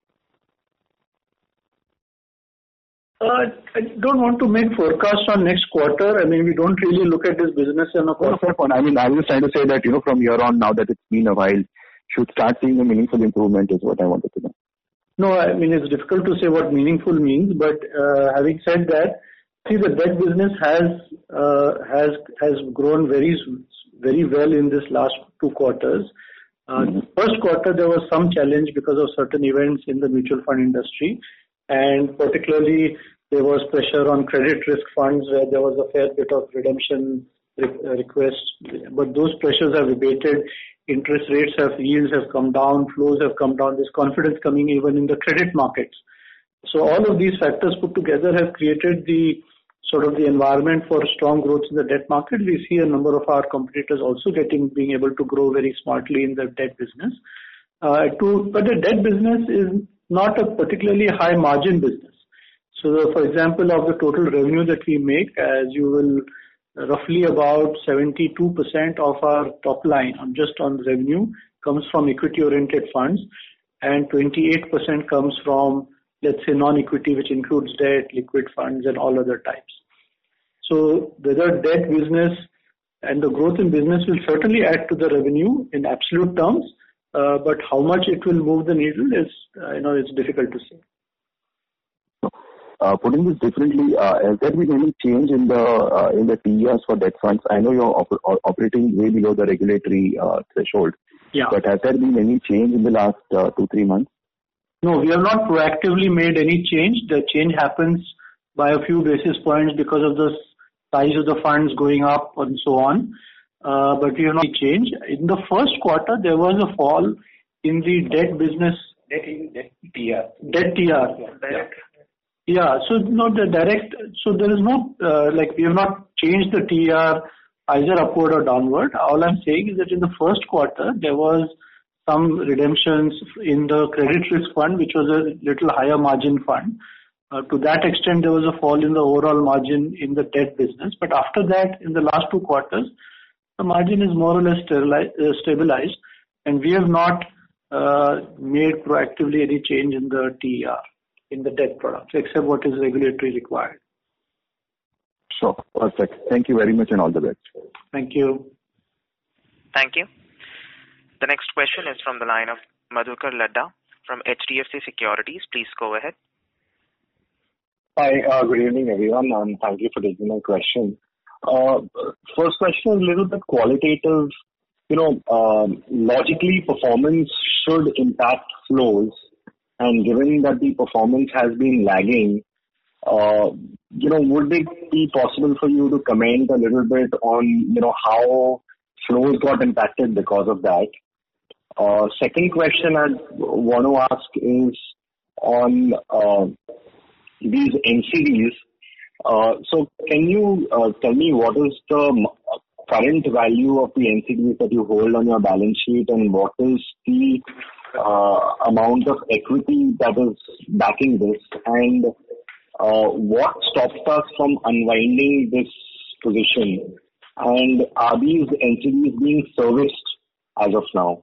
I don't want to make forecasts on next quarter. I mean, we don't really look at this business on a quarter. I mean, I was trying to say that, from here on, now that it's been a while, should start seeing a meaningful improvement is what I wanted to know. No, I mean, it's difficult to say what meaningful means, but having said that, see, the debt business has grown very, very well in this last 2 quarters. First quarter, there was some challenge because of certain events in the mutual fund industry. And particularly, there was pressure on credit risk funds where there was a fair bit of redemption requests. But those pressures have abated. Interest rates yields have come down, flows have come down. There's confidence coming even in the credit markets. So all of these factors put together have created the sort of the environment for strong growth in the debt market. We see a number of our competitors also being able to grow very smartly in the debt business. But the debt business is not a particularly high margin business. So, for example, of the total revenue that we make, as you will, roughly about 72% of our top line just on revenue comes from equity-oriented funds, and 28% comes from, let's say, non-equity, which includes debt, liquid funds, and all other types. So, whether debt business and the growth in business will certainly add to the revenue in absolute terms, but how much it will move the needle is, it's difficult to say. Putting this differently, has there been any change in the TERs for debt funds? I know you're operating way below the regulatory threshold, but has there been any change in the last 2-3 months? No, we have not proactively made any change. The change happens by a few basis points because of the size of the funds going up and so on. But we have not changed. In the first quarter, there was a fall in the debt business. Debt TR. Debt TR. Yeah. So no, the direct. So there is no we have not changed the TR either upward or downward. All I'm saying is that in the first quarter there was some redemptions in the credit risk fund, which was a little higher margin fund. To that extent, there was a fall in the overall margin in the debt business. But after that, in the last 2 quarters, the margin is more or less stabilized, and we have not made proactively any change in the TER in the debt products, except what is regulatory required. Sure. Perfect. Thank you very much and all the best. Thank you. Thank you. The next question is from the line of Madhukar Ladda from HDFC Securities. Please go ahead. Hi, good evening everyone, and thank you for taking my question. First question is a little bit qualitative. Logically performance should impact flows, and given that the performance has been lagging, would it be possible for you to comment a little bit on, how flows got impacted because of that? Second question I want to ask is on these NCDs. So can you tell me what is the current value of the NCDs that you hold on your balance sheet, and what is the amount of equity that is backing this, and what stops us from unwinding this position, and are these NCDs being serviced as of now?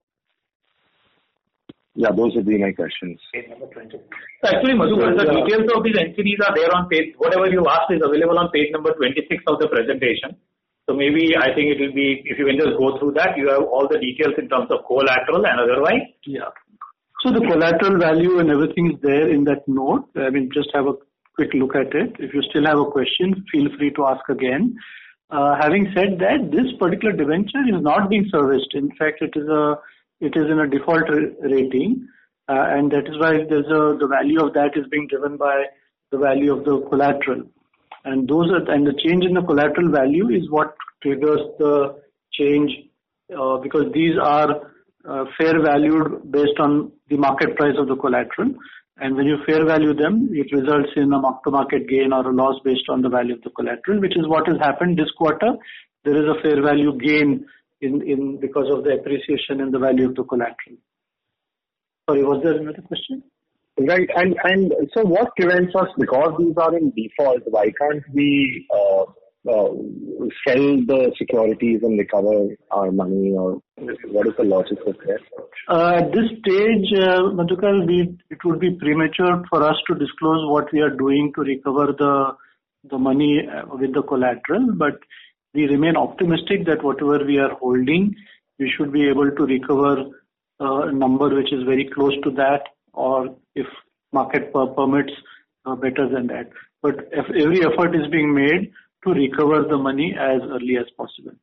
Yeah, those would be my questions. Page number 20. So actually, Madhukar, the details of these NCDs are there on page, whatever you asked is available on page number 26 of the presentation. So maybe I think it will be, if you can just go through that, you have all the details in terms of collateral and otherwise. Yeah. So the collateral value and everything is there in that note. I mean, just have a quick look at it. If you still have a question, feel free to ask again. Having said that, this particular debenture is not being serviced. In fact, it is in a default rating, and that is why the value of that is being driven by the value of the collateral. And the change in the collateral value is what triggers the change, because these are fair valued based on the market price of the collateral. And when you fair value them, it results in a mark-to-market gain or a loss based on the value of the collateral, which is what has happened this quarter. There is a fair value gain in because of the appreciation in the value of the collateral. Sorry, was there another question? Right, and so what prevents us, because these are in default, why can't we sell the securities and recover our money, or what is the logic of that? At this stage, Madhukar, it would be premature for us to disclose what we are doing to recover the money with the collateral, but we remain optimistic that whatever we are holding, we should be able to recover a number which is very close to that, or if market permits, better than that. But every effort is being made to recover the money as early as possible.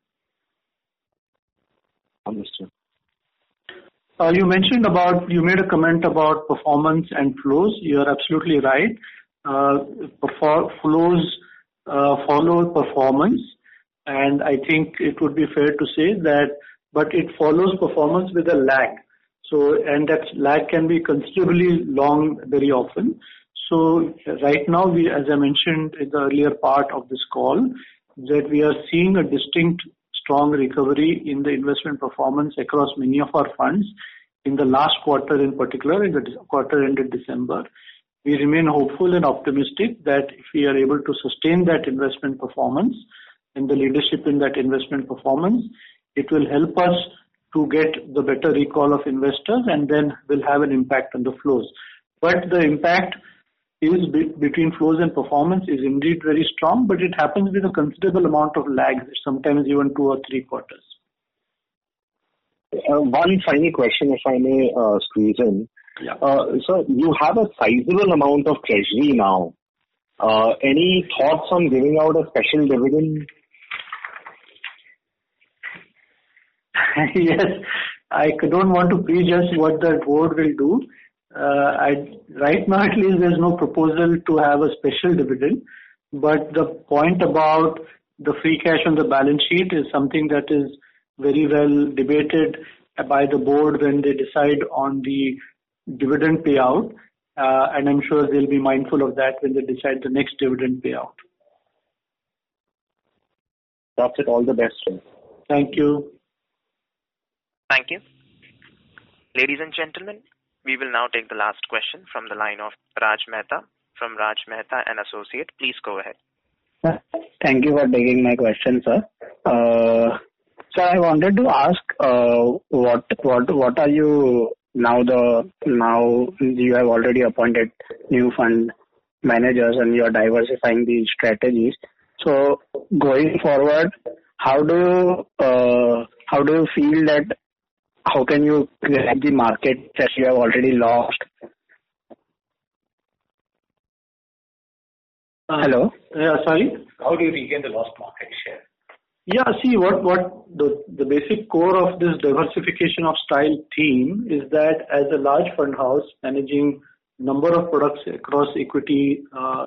Understood. You made a comment about performance and flows. You are absolutely right. Flows follow performance. And I think it would be fair to say that, but it follows performance with a lag. So, and that lag can be considerably long very often. So right now, as I mentioned in the earlier part of this call, that we are seeing a distinct strong recovery in the investment performance across many of our funds in the last quarter, in particular, in the quarter ended December. We remain hopeful and optimistic that if we are able to sustain that investment performance and the leadership in that investment performance, it will help us to get the better recall of investors, and then will have an impact on the flows. But the impact is between flows and performance is indeed very strong, but it happens with a considerable amount of lag, sometimes even 2 or 3 quarters. One final question, if I may squeeze in. Yeah. So you have a sizable amount of treasury now. Any thoughts on giving out a special dividend? Yes, I don't want to prejudge what the board will do. Right now, at least, there's no proposal to have a special dividend. But the point about the free cash on the balance sheet is something that is very well debated by the board when they decide on the dividend payout. And I'm sure they'll be mindful of that when they decide the next dividend payout. That's it. All the best, sir. Thank you. Thank you. Ladies and gentlemen, we will now take the last question from the line of Raj Mehta from Raj Mehta and Associate. Please go ahead. Thank you for taking my question, sir. Sir, I wanted to ask, what are you now you have already appointed new fund managers and you are diversifying these strategies. So going forward, how do you feel that how can you grab the market that you have already lost? Hello? Yeah, sorry? How do you regain the lost market share? Yeah, see, what the basic core of this diversification of style theme is that as a large fund house managing number of products across equity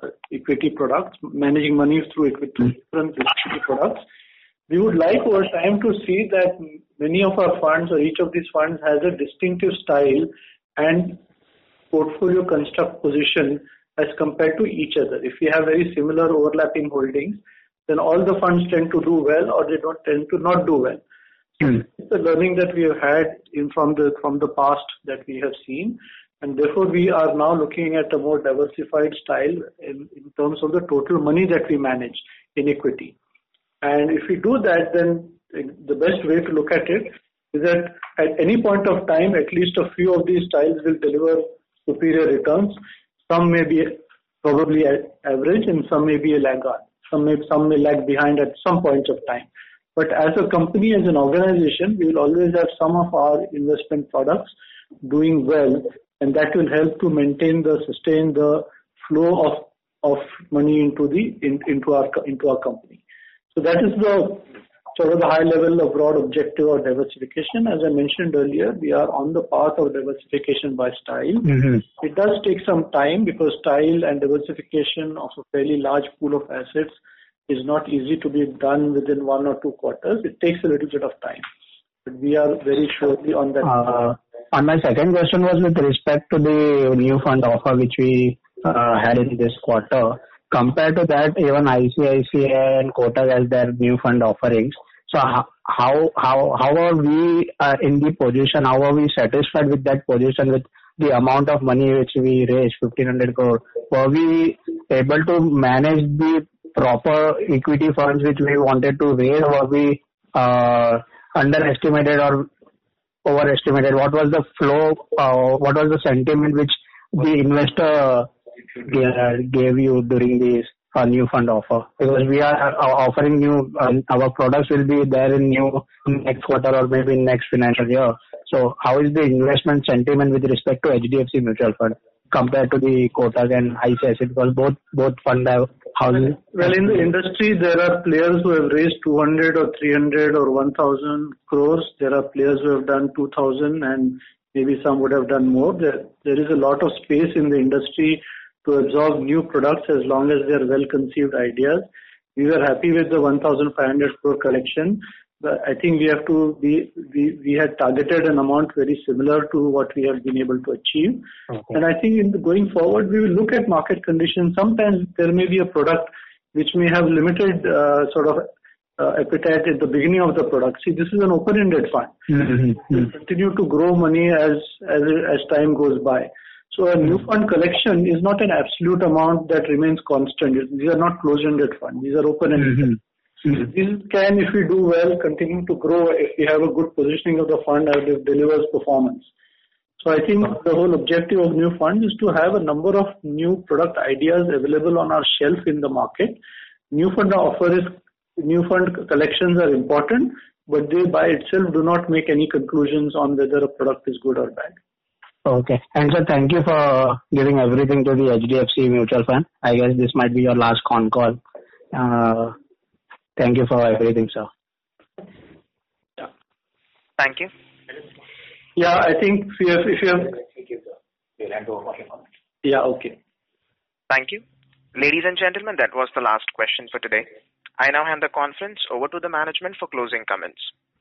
products, managing money through different equity products, we would like over time to see that many of our funds or each of these funds has a distinctive style and portfolio construct position as compared to each other. If we have very similar overlapping holdings, then all the funds tend to do well or they don't tend to not do well. It's the learning that we have had from the past that we have seen, and therefore we are now looking at a more diversified style in terms of the total money that we manage in equity. And if we do that, then the best way to look at it is that at any point of time, at least a few of these styles will deliver superior returns. Some may be probably average and some may be a laggard. Some may lag behind at some point of time. But as a company, as an organization, we will always have some of our investment products doing well, and that will help to sustain the flow of money into our company. So that is the sort of the high level of broad objective of diversification. As I mentioned earlier, we are on the path of diversification by style. It does take some time because style and diversification of a fairly large pool of assets is not easy to be done within 1 or 2 quarters. It takes a little bit of time. But we are very surely on that. And my second question was with respect to the new fund offer which we had in this quarter. Compared to that, even ICICI and Kotak has their new fund offerings. So how are we in the position? How are we satisfied with that position with the amount of money which we raised, 1,500 crore? Were we able to manage the proper equity funds which we wanted to raise? Were we underestimated or overestimated? What was the flow? What was the sentiment which the investor gave you during this new fund offer? Because we are offering our products will be there in next quarter or maybe next financial year. So how is the investment sentiment with respect to HDFC Mutual Fund compared to the Kotak and ICICI? Because both fund have houses. Well, in the industry, there are players who have raised 200 or 300 or 1,000 crores. There are players who have done 2,000 and maybe some would have done more. There is a lot of space in the industry to absorb new products as long as they are well-conceived ideas. We were happy with the 1,500 crore collection. But I think we had targeted an amount very similar to what we have been able to achieve. Okay. And I think going forward, we will look at market conditions. Sometimes there may be a product which may have limited appetite at the beginning of the product. See, this is an open-ended fund. We'll continue to grow money as time goes by. So a new fund collection is not an absolute amount that remains constant. These are not closed-ended funds. These are open-ended. These can, if we do well, continue to grow if we have a good positioning of the fund as it delivers performance. So I think the whole objective of new funds is to have a number of new product ideas available on our shelf in the market. New fund collections are important, but they by itself do not make any conclusions on whether a product is good or bad. Okay. And sir, thank you for giving everything to the HDFC Mutual Fund. I guess this might be your last con call. Thank you for everything, sir. Yeah. Thank you. Yeah, I think if you have... we'll hand over for your comment. Yeah, okay. Thank you. Ladies and gentlemen, that was the last question for today. I now hand the conference over to the management for closing comments.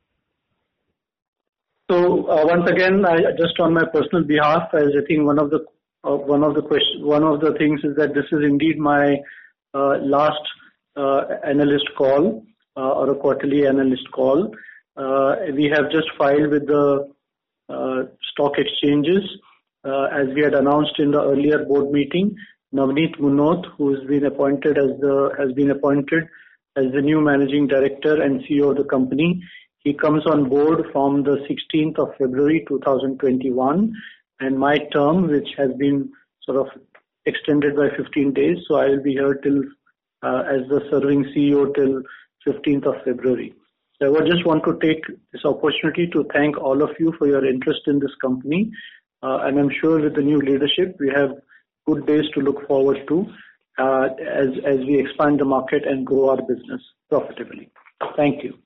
So once again, just on my personal behalf, as I think one of the things is that this is indeed my last analyst call or a quarterly analyst call. We have just filed with the stock exchanges, as we had announced in the earlier board meeting. Navneet Munot, who has been appointed as the new managing director and CEO of the company. He comes on board from the 16th of February 2021, and my term, which has been sort of extended by 15 days, so I will be here till as the serving CEO till 15th of February. So I just want to take this opportunity to thank all of you for your interest in this company, and I'm sure with the new leadership we have good days to look forward to as we expand the market and grow our business profitably. Thank you.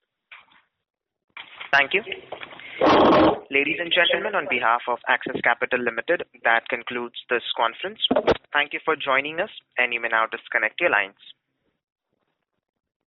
Thank you. Ladies and gentlemen, on behalf of Axis Capital Limited, that concludes this conference. Thank you for joining us, and you may now disconnect your lines.